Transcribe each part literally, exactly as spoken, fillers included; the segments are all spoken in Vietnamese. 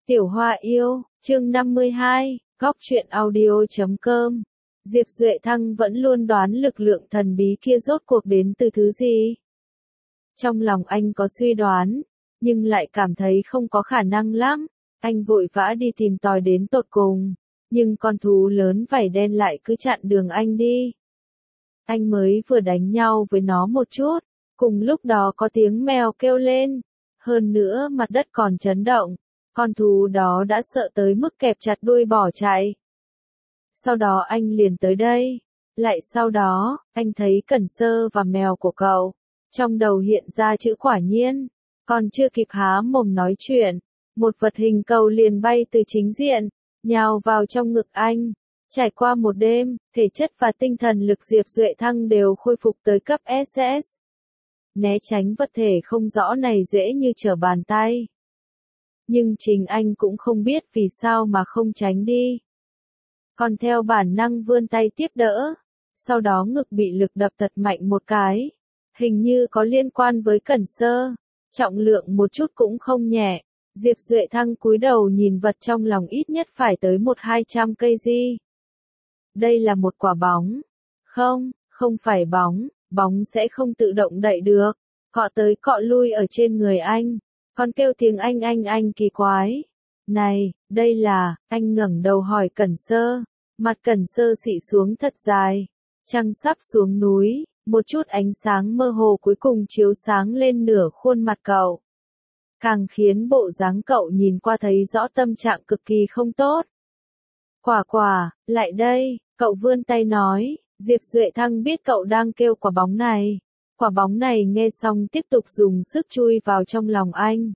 Tiểu Hoa yêu, chương năm mươi hai, góc truyện audio chấm com. Diệp Duệ Thăng vẫn luôn đoán lực lượng thần bí kia rốt cuộc đến từ thứ gì. Trong lòng anh có suy đoán, nhưng lại cảm thấy không có khả năng lắm. Anh vội vã đi tìm tòi đến tột cùng, nhưng con thú lớn vảy đen lại cứ chặn đường anh đi. Anh mới vừa đánh nhau với nó một chút, cùng lúc đó có tiếng mèo kêu lên. Hơn nữa mặt đất còn chấn động. Con thú đó đã sợ tới mức kẹp chặt đuôi bỏ chạy. Sau đó anh liền tới đây. Lại sau đó, anh thấy Cẩn Sơ và mèo của cậu. Trong đầu hiện ra chữ quả nhiên. Còn chưa kịp há mồm nói chuyện. Một vật hình cầu liền bay từ chính diện, nhào vào trong ngực anh. Trải qua một đêm, thể chất và tinh thần lực Diệp Duệ Thăng đều khôi phục tới cấp ét ét. Né tránh vật thể không rõ này dễ như trở bàn tay. Nhưng chính anh cũng không biết vì sao mà không tránh đi. Còn theo bản năng vươn tay tiếp đỡ. Sau đó ngực bị lực đập thật mạnh một cái. Hình như có liên quan với Cẩn Sơ. Trọng lượng một chút cũng không nhẹ. Diệp Duệ Thăng cúi đầu nhìn vật trong lòng ít nhất phải tới một hai trăm cây gi. Đây là một quả bóng. Không, không phải bóng. Bóng sẽ không tự động đậy được. Cọ tới cọ lui ở trên người anh. Còn kêu tiếng anh anh anh kỳ quái. Này, đây là, anh ngẩng đầu hỏi Cẩn Sơ. Mặt Cẩn Sơ xị xuống thật dài. Trăng sắp xuống núi, một chút ánh sáng mơ hồ cuối cùng chiếu sáng lên nửa khuôn mặt cậu. Càng khiến bộ dáng cậu nhìn qua thấy rõ tâm trạng cực kỳ không tốt. Quả quả, lại đây, cậu vươn tay nói. Diệp Duệ Thăng biết cậu đang kêu quả bóng này. Quả bóng này nghe xong tiếp tục dùng sức chui vào trong lòng anh.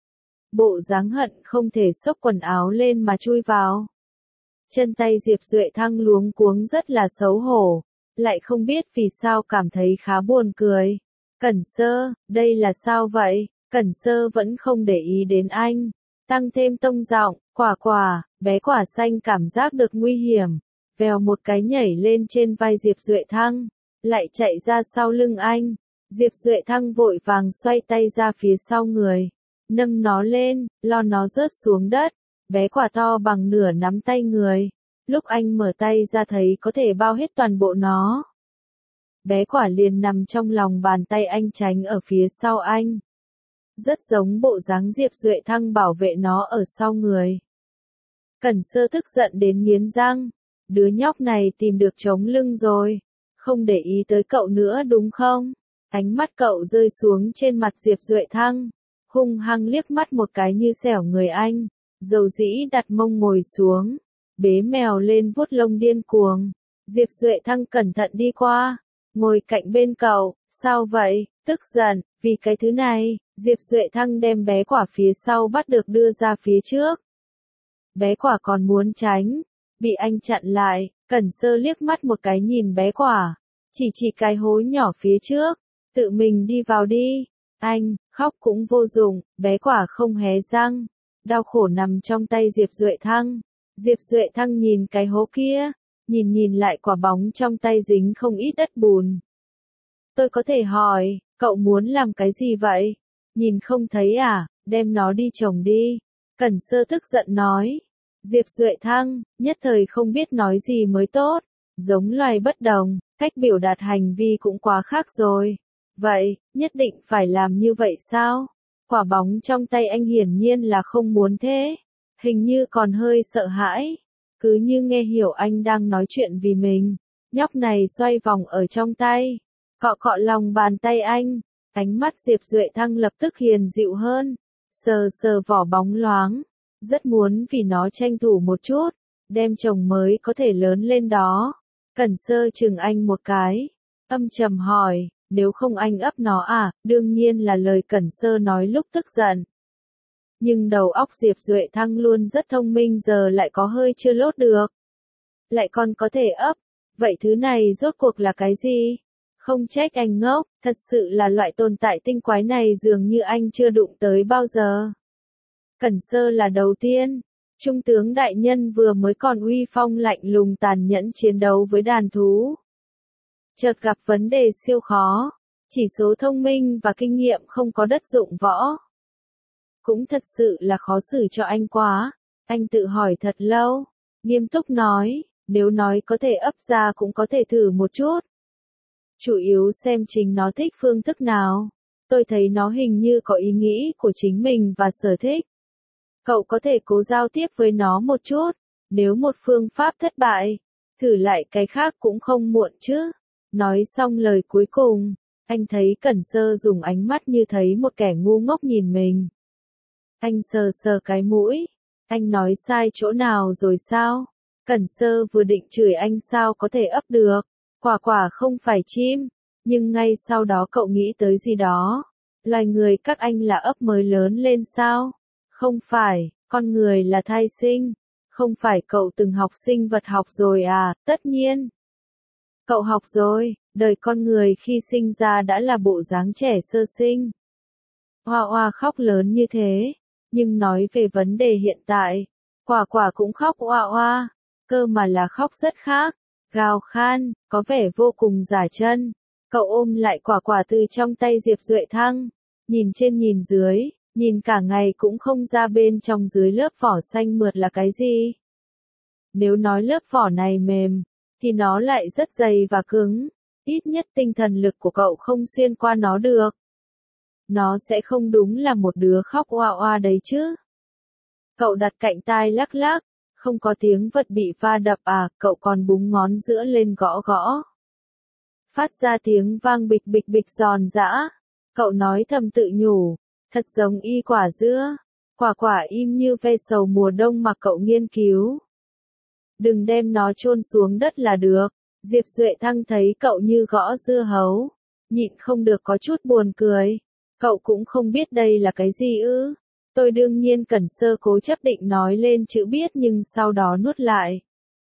Bộ dáng hận không thể xốc quần áo lên mà chui vào. Chân tay Diệp Duệ Thăng luống cuống rất là xấu hổ, lại không biết vì sao cảm thấy khá buồn cười. Cẩn Sơ, đây là sao vậy? Cẩn Sơ vẫn không để ý đến anh. Tăng thêm tông giọng, quả quả, bé quả xanh cảm giác được nguy hiểm. Vèo một cái nhảy lên trên vai Diệp Duệ Thăng. Lại chạy ra sau lưng anh. Diệp Duệ Thăng vội vàng xoay tay ra phía sau người. Nâng nó lên, lo nó rớt xuống đất. Bé quả to bằng nửa nắm tay người. Lúc anh mở tay ra thấy có thể bao hết toàn bộ nó. Bé quả liền nằm trong lòng bàn tay anh tránh ở phía sau anh. Rất giống bộ dáng Diệp Duệ Thăng bảo vệ nó ở sau người. Cẩn Sơ tức giận đến nghiến răng. Đứa nhóc này tìm được chống lưng rồi. Không để ý tới cậu nữa đúng không? Ánh mắt cậu rơi xuống trên mặt Diệp Duệ Thăng. Hung hăng liếc mắt một cái như xẻo người anh. Dầu dĩ đặt mông ngồi xuống. Bế mèo lên vuốt lông điên cuồng. Diệp Duệ Thăng cẩn thận đi qua. Ngồi cạnh bên cậu. Sao vậy? Tức giận. Vì cái thứ này. Diệp Duệ Thăng đem bé quả phía sau bắt được đưa ra phía trước. Bé quả còn muốn tránh. Bị anh chặn lại. Cẩn Sơ liếc mắt một cái nhìn bé quả. Chỉ chỉ cái hố nhỏ phía trước. Tự mình đi vào đi. Anh, khóc cũng vô dụng. Bé quả không hé răng. Đau khổ nằm trong tay Diệp Duệ Thăng. Diệp Duệ Thăng nhìn cái hố kia. Nhìn nhìn lại quả bóng trong tay dính không ít đất bùn. Tôi có thể hỏi, cậu muốn làm cái gì vậy? Nhìn không thấy à, đem nó đi trồng đi. Cẩn Sơ tức giận nói. Diệp Duệ Thăng, nhất thời không biết nói gì mới tốt. Giống loài bất đồng, cách biểu đạt hành vi cũng quá khác rồi. Vậy, nhất định phải làm như vậy sao? Quả bóng trong tay anh hiển nhiên là không muốn thế. Hình như còn hơi sợ hãi. Cứ như nghe hiểu anh đang nói chuyện vì mình. Nhóc này xoay vòng ở trong tay. Cọ cọ lòng bàn tay anh. Ánh mắt Diệp Duệ Thăng lập tức hiền dịu hơn. Sờ sờ vỏ bóng loáng. Rất muốn vì nó tranh thủ một chút. Đem chồng mới có thể lớn lên đó. Cẩn Sơ chừng anh một cái. Âm trầm hỏi. Nếu không anh ấp nó à? Đương nhiên là lời Cẩn Sơ nói lúc tức giận. Nhưng đầu óc Diệp Duệ Thăng luôn rất thông minh giờ lại có hơi chưa lốt được. Lại còn có thể ấp. Vậy thứ này rốt cuộc là cái gì? Không trách anh ngốc, thật sự là loại tồn tại tinh quái này dường như anh chưa đụng tới bao giờ. Cẩn Sơ là đầu tiên. Trung tướng đại nhân vừa mới còn uy phong lạnh lùng tàn nhẫn chiến đấu với đàn thú. Chợt gặp vấn đề siêu khó. Chỉ số thông minh và kinh nghiệm không có đất dụng võ. Cũng thật sự là khó xử cho anh quá. Anh tự hỏi thật lâu, nghiêm túc nói, nếu nói có thể ấp ra cũng có thể thử một chút. Chủ yếu xem chính nó thích phương thức nào. Tôi thấy nó hình như có ý nghĩ của chính mình và sở thích. Cậu có thể cố giao tiếp với nó một chút. Nếu một phương pháp thất bại, thử lại cái khác cũng không muộn chứ. Nói xong lời cuối cùng, anh thấy Cẩn Sơ dùng ánh mắt như thấy một kẻ ngu ngốc nhìn mình. Anh sờ sờ cái mũi. Anh nói sai chỗ nào rồi sao? Cẩn Sơ vừa định chửi anh sao có thể ấp được. Quả quả không phải chim. Nhưng ngay sau đó cậu nghĩ tới gì đó. Loài người các anh là ấp mới lớn lên sao? Không phải, con người là thai sinh. Không phải cậu từng học sinh vật học rồi à? Tất nhiên. Cậu học rồi, đời con người khi sinh ra đã là bộ dáng trẻ sơ sinh. Hoa hoa khóc lớn như thế. Nhưng nói về vấn đề hiện tại, quả quả cũng khóc oa oa, cơ mà là khóc rất khác, gào khan, có vẻ vô cùng giả chân. Cậu ôm lại quả quả từ trong tay Diệp Duệ Thăng, nhìn trên nhìn dưới, nhìn cả ngày cũng không ra bên trong dưới lớp vỏ xanh mượt là cái gì. Nếu nói lớp vỏ này mềm, thì nó lại rất dày và cứng, ít nhất tinh thần lực của cậu không xuyên qua nó được. Nó sẽ không đúng là một đứa khóc oa oa đấy chứ. Cậu đặt cạnh tai lắc lắc, không có tiếng vật bị va đập à, cậu còn búng ngón giữa lên gõ gõ. Phát ra tiếng vang bịch bịch bịch giòn giã. Cậu nói thầm tự nhủ, thật giống y quả dưa. Quả quả im như ve sầu mùa đông mà cậu nghiên cứu. Đừng đem nó chôn xuống đất là được. Diệp Duệ Thăng thấy cậu như gõ dưa hấu, nhịn không được có chút buồn cười. Cậu cũng không biết đây là cái gì ư? Tôi đương nhiên Cẩn Sơ cố chấp định nói lên chữ biết nhưng sau đó nuốt lại.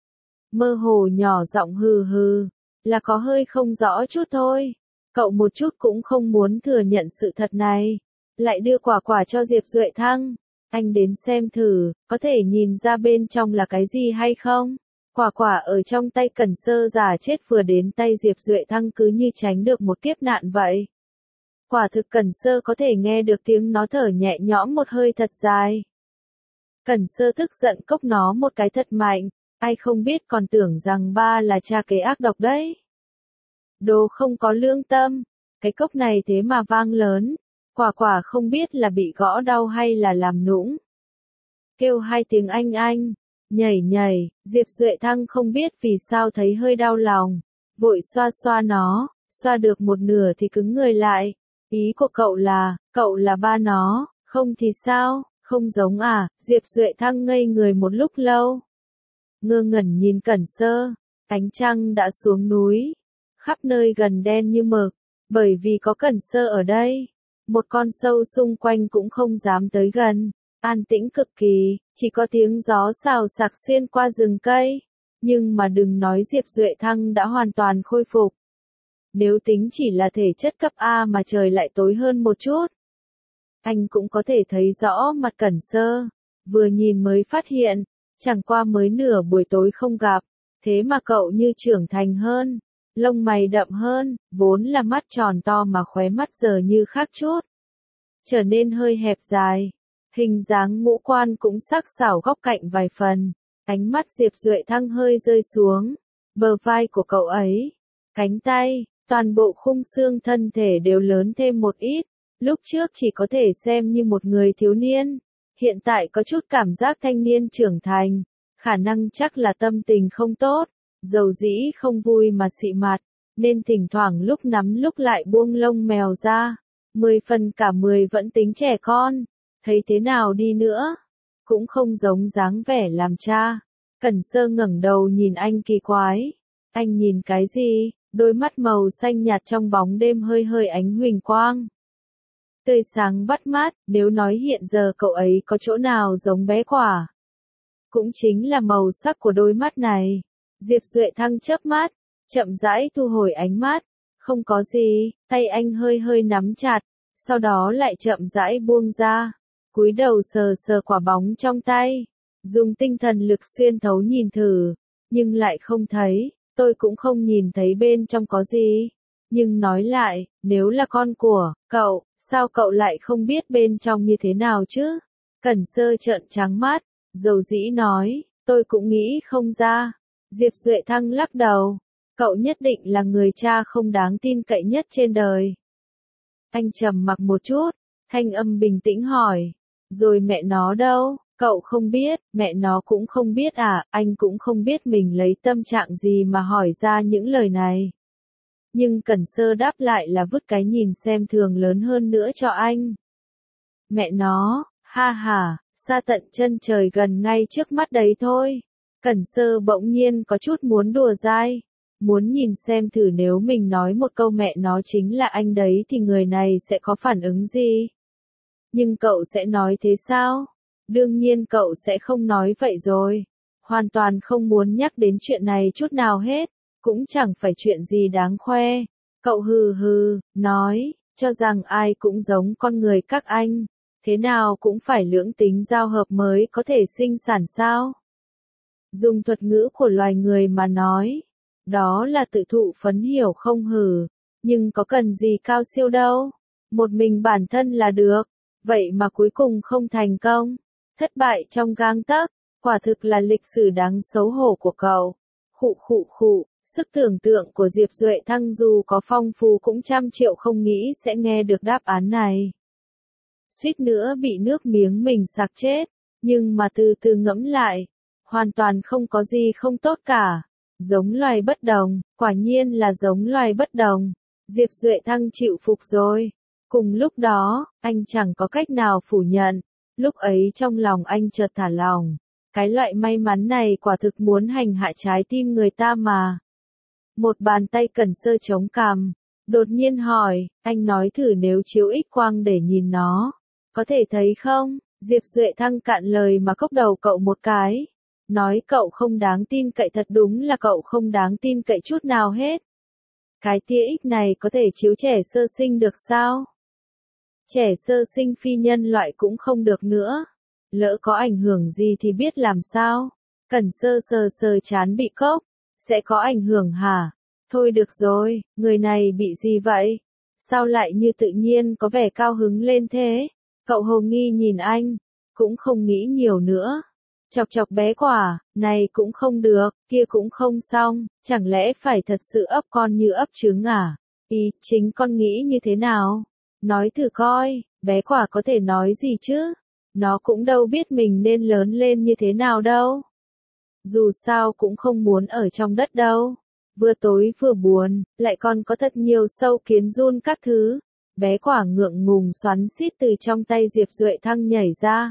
Mơ hồ nhỏ giọng hừ hừ, là có hơi không rõ chút thôi. Cậu một chút cũng không muốn thừa nhận sự thật này. Lại đưa quả quả cho Diệp Duệ Thăng. Anh đến xem thử, có thể nhìn ra bên trong là cái gì hay không? Quả quả ở trong tay Cẩn Sơ giả chết vừa đến tay Diệp Duệ Thăng cứ như tránh được một kiếp nạn vậy. Quả thực Cẩn Sơ có thể nghe được tiếng nó thở nhẹ nhõm một hơi thật dài. Cẩn Sơ tức giận cốc nó một cái thật mạnh, ai không biết còn tưởng rằng ba là cha kế ác độc đấy. Đồ không có lương tâm, cái cốc này thế mà vang lớn, quả quả không biết là bị gõ đau hay là làm nũng. Kêu hai tiếng anh anh, nhảy nhảy, Diệp Duệ Thăng không biết vì sao thấy hơi đau lòng, vội xoa xoa nó, xoa được một nửa thì cứng người lại. Ý của cậu là, cậu là ba nó, không thì sao, không giống à, Diệp Duệ Thăng ngây người một lúc lâu. Ngơ ngẩn nhìn Cẩn Sơ, ánh trăng đã xuống núi, khắp nơi gần đen như mực, bởi vì có Cẩn Sơ ở đây, một con sâu xung quanh cũng không dám tới gần, an tĩnh cực kỳ, chỉ có tiếng gió xào xạc xuyên qua rừng cây, nhưng mà đừng nói Diệp Duệ Thăng đã hoàn toàn khôi phục. Nếu tính chỉ là thể chất cấp A mà trời lại tối hơn một chút, anh cũng có thể thấy rõ mặt Cẩn Sơ, vừa nhìn mới phát hiện, chẳng qua mới nửa buổi tối không gặp, thế mà cậu như trưởng thành hơn, lông mày đậm hơn, vốn là mắt tròn to mà khóe mắt giờ như khác chút, trở nên hơi hẹp dài, hình dáng ngũ quan cũng sắc sảo góc cạnh vài phần, ánh mắt Diệp Duệ Thăng hơi rơi xuống, bờ vai của cậu ấy, cánh tay, toàn bộ khung xương thân thể đều lớn thêm một ít, lúc trước chỉ có thể xem như một người thiếu niên, hiện tại có chút cảm giác thanh niên trưởng thành, khả năng chắc là tâm tình không tốt, dầu dĩ không vui mà xị mặt, nên thỉnh thoảng lúc nắm lúc lại buông lông mèo ra, mười phần cả mười vẫn tính trẻ con, thấy thế nào đi nữa, cũng không giống dáng vẻ làm cha. Cẩn Sơ ngẩng đầu nhìn anh kỳ quái, anh nhìn cái gì? Đôi mắt màu xanh nhạt trong bóng đêm hơi hơi ánh huỳnh quang. Tươi sáng bắt mắt, nếu nói hiện giờ cậu ấy có chỗ nào giống bé quả. Cũng chính là màu sắc của đôi mắt này. Diệp Duệ Thăng chớp mắt, chậm rãi thu hồi ánh mắt. Không có gì, tay anh hơi hơi nắm chặt, sau đó lại chậm rãi buông ra. Cúi đầu sờ sờ quả bóng trong tay. Dùng tinh thần lực xuyên thấu nhìn thử, nhưng lại không thấy. Tôi cũng không nhìn thấy bên trong có gì. Nhưng nói lại, nếu là con của cậu, Sao cậu lại không biết bên trong như thế nào chứ? Cẩn Sơ trợn trắng mắt, dầu dĩ nói, tôi cũng nghĩ không ra. Diệp Duệ Thăng lắc đầu, cậu nhất định là người cha không đáng tin cậy nhất trên đời. Anh trầm mặc một chút, thanh âm bình tĩnh hỏi, rồi mẹ nó đâu? Cậu không biết, mẹ nó cũng không biết à, anh cũng không biết mình lấy tâm trạng gì mà hỏi ra những lời này. Nhưng Cẩn Sơ đáp lại là vứt cái nhìn xem thường lớn hơn nữa cho anh. Mẹ nó, ha ha, xa tận chân trời gần ngay trước mắt đấy thôi. Cẩn Sơ bỗng nhiên có chút muốn đùa dai, muốn nhìn xem thử nếu mình nói một câu mẹ nó chính là anh đấy thì người này sẽ có phản ứng gì. Nhưng cậu sẽ nói thế sao? Đương nhiên cậu sẽ không nói vậy rồi. Hoàn toàn không muốn nhắc đến chuyện này chút nào hết, cũng chẳng phải chuyện gì đáng khoe. Cậu hừ hừ, nói, cho rằng ai cũng giống con người các anh, thế nào cũng phải lưỡng tính giao hợp mới có thể sinh sản sao? Dùng thuật ngữ của loài người mà nói, đó là tự thụ phấn hiểu không hử, nhưng có cần gì cao siêu đâu, một mình bản thân là được, vậy mà cuối cùng không thành công, thất bại trong gang tấc, quả thực là lịch sử đáng xấu hổ của cậu. Khụ khụ khụ, sức tưởng tượng của Diệp Duệ Thăng dù có phong phú cũng trăm triệu không nghĩ sẽ nghe được đáp án này. Suýt nữa bị nước miếng mình sặc chết, nhưng mà từ từ ngẫm lại, hoàn toàn không có gì không tốt cả. Giống loài bất đồng, quả nhiên là giống loài bất đồng. Diệp Duệ Thăng chịu phục rồi. Cùng lúc đó, anh chẳng có cách nào phủ nhận. Lúc ấy trong lòng anh chợt thả lòng. Cái loại may mắn này quả thực muốn hành hạ trái tim người ta mà. Một bàn tay Cẩn Sơ chống cằm, đột nhiên hỏi, anh nói thử nếu chiếu X quang để nhìn nó, có thể thấy không? Diệp Duệ Thăng cạn lời mà cốc đầu cậu một cái. Nói cậu không đáng tin cậy, thật đúng là cậu không đáng tin cậy chút nào hết. Cái tia X này có thể chiếu trẻ sơ sinh được sao? Trẻ sơ sinh phi nhân loại cũng không được nữa. Lỡ có ảnh hưởng gì thì biết làm sao? Cẩn Sơ sờ sờ chán bị cốc. Sẽ có ảnh hưởng hả? Thôi được rồi, người này bị gì vậy? Sao lại như tự nhiên có vẻ cao hứng lên thế? Cậu hồ nghi nhìn anh, cũng không nghĩ nhiều nữa. Chọc chọc bé quả, này cũng không được, kia cũng không xong, chẳng lẽ phải thật sự ấp con như ấp trứng à? Ý, chính con nghĩ như thế nào? Nói thử coi, bé quả có thể nói gì chứ? Nó cũng đâu biết mình nên lớn lên như thế nào đâu. Dù sao cũng không muốn ở trong đất đâu. Vừa tối vừa buồn, lại còn có thật nhiều sâu kiến giun các thứ. Bé quả ngượng ngùng xoắn xít từ trong tay Diệp Duệ Thăng nhảy ra.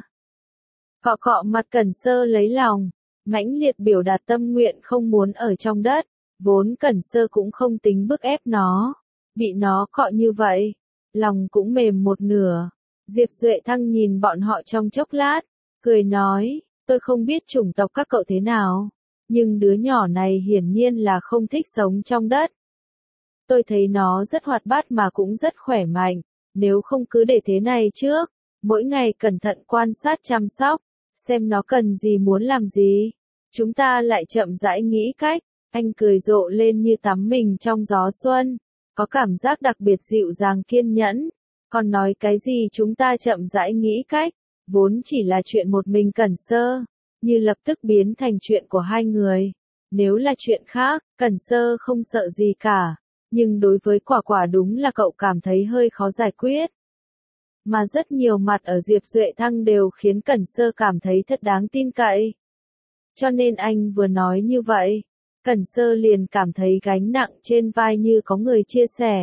Cọ cọ mặt Cẩn Sơ lấy lòng, mãnh liệt biểu đạt tâm nguyện không muốn ở trong đất, vốn Cẩn Sơ cũng không tính bức ép nó, bị nó cọ như vậy, lòng cũng mềm một nửa. Diệp Duệ Thăng nhìn bọn họ trong chốc lát, cười nói, tôi không biết chủng tộc các cậu thế nào, nhưng đứa nhỏ này hiển nhiên là không thích sống trong đất. Tôi thấy nó rất hoạt bát mà cũng rất khỏe mạnh, nếu không cứ để thế này trước, mỗi ngày cẩn thận quan sát chăm sóc, xem nó cần gì muốn làm gì. Chúng ta lại chậm rãi nghĩ cách, anh cười rộ lên như tắm mình trong gió xuân, có cảm giác đặc biệt dịu dàng kiên nhẫn. Còn nói cái gì chúng ta chậm rãi nghĩ cách, vốn chỉ là chuyện một mình Cẩn Sơ, như lập tức biến thành chuyện của hai người. Nếu là chuyện khác, Cẩn Sơ không sợ gì cả, nhưng đối với quả quả đúng là cậu cảm thấy hơi khó giải quyết. Mà rất nhiều mặt ở Diệp Duệ Thăng đều khiến Cẩn Sơ cảm thấy thật đáng tin cậy. Cho nên anh vừa nói như vậy, Cẩn Sơ liền cảm thấy gánh nặng trên vai như có người chia sẻ.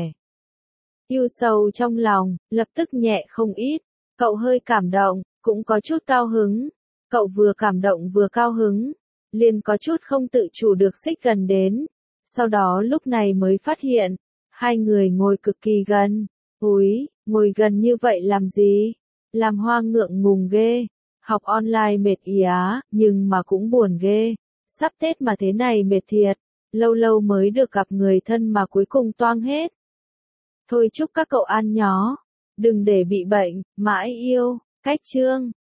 Yêu sầu trong lòng, lập tức nhẹ không ít, cậu hơi cảm động, cũng có chút cao hứng. Cậu vừa cảm động vừa cao hứng, liền có chút không tự chủ được xích gần đến. Sau đó lúc này mới phát hiện, hai người ngồi cực kỳ gần. Úi, ngồi gần như vậy làm gì? Làm Hoa ngượng ngùng ghê. Học online mệt ý á, nhưng mà cũng buồn ghê. Sắp Tết mà thế này mệt thiệt. Lâu lâu mới được gặp người thân mà cuối cùng toang hết. Thôi chúc các cậu ăn nhó. Đừng để bị bệnh, mãi yêu. Cách chương.